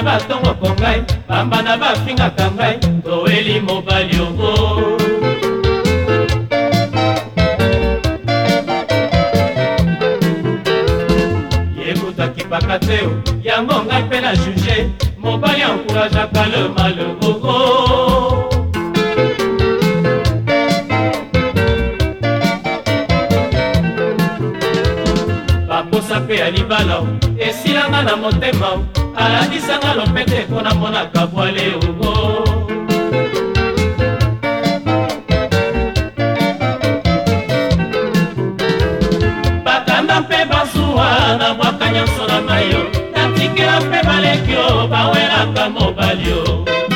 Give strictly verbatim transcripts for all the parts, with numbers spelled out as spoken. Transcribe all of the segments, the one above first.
na batongo kongai pamba na bafinga kangai toeli mobali ogo yebutaki pakateo yango ngai mpe na juge mobali encourageaka le malheureux baposa mpe ya libala esilanga na motema aladisanga lopete mpo namonaka bwale ogo bakanda mpe bazuwa na bwaka nyonso na mayo natikela mpe balekio bawelaka mobali o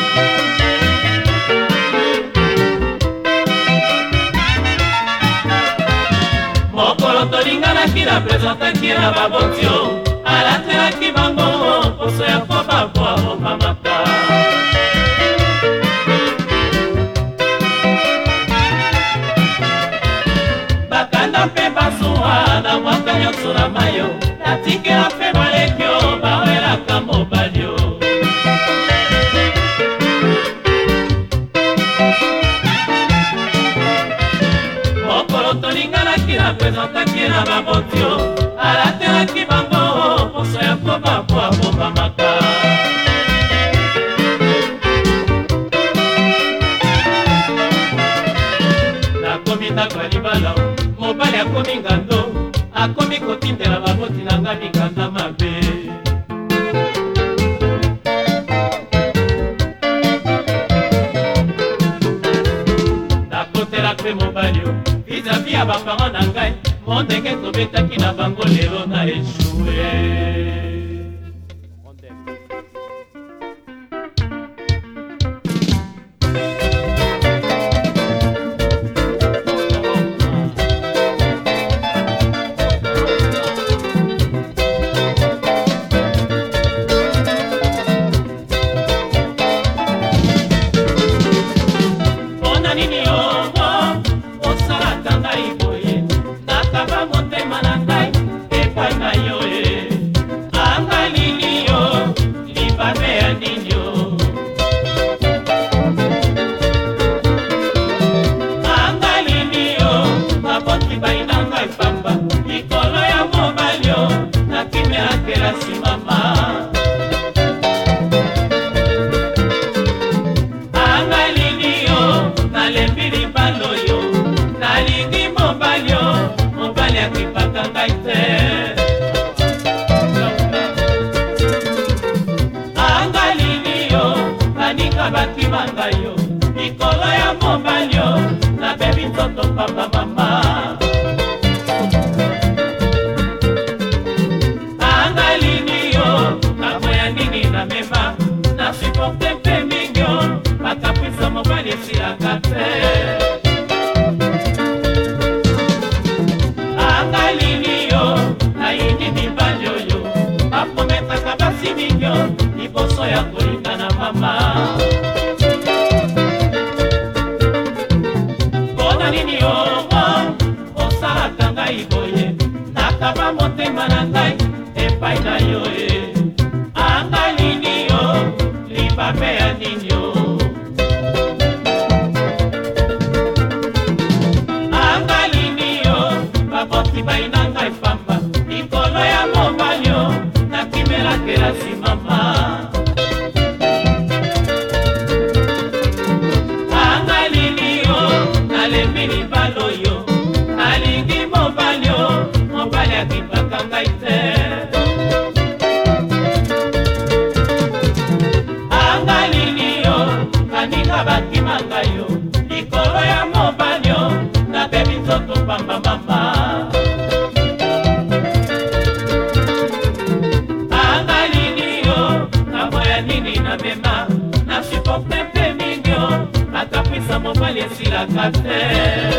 mokolo tolinganaki na prezentaki na babotio alatelaki bango poso ya kobabwa opamaka bakanda mpe bazuwa na mwaka nyonso na mayo natikela mpe balekio bawelaka mobali o mokolo tolinganaki na prezentaki na babotio alatelaki bango poso ya kobabwa opamaka nakomi ndako ya libala mobali akomi ngando akomi kotindela baboti na nga mikanda mabe nakotela mpe mobali o vizavi ya baparent na ngai mo ndenge tobetaki na bango lelo na eshue bangayo mikolo ya mobalio na bebi toto papa mama angalinio kamoya nini na mema na supporte mpe mingyo bakapwisa mobali esilaka te angalinio naini mibali oyo baprometaka basi mingyo liboso ya kolinga na mama nini ogo osalaka ngai boye nakaba motema na ngai epai na yo e anga nini yo libabe ya nini yo anga nini yo baboti bai na ngai pamba likolo ya mobali yo nakimelakela simama Mini baloyo, alingi mobalio, mobali akipaka ngai te. Angalinio, kaninga bakima ngayo, likolo ya mobalio, na bebi toto pamba mama. Angalinio, kamoya nini na mema, na supporte mpe mingyo, akapwisa mobali esilaka te.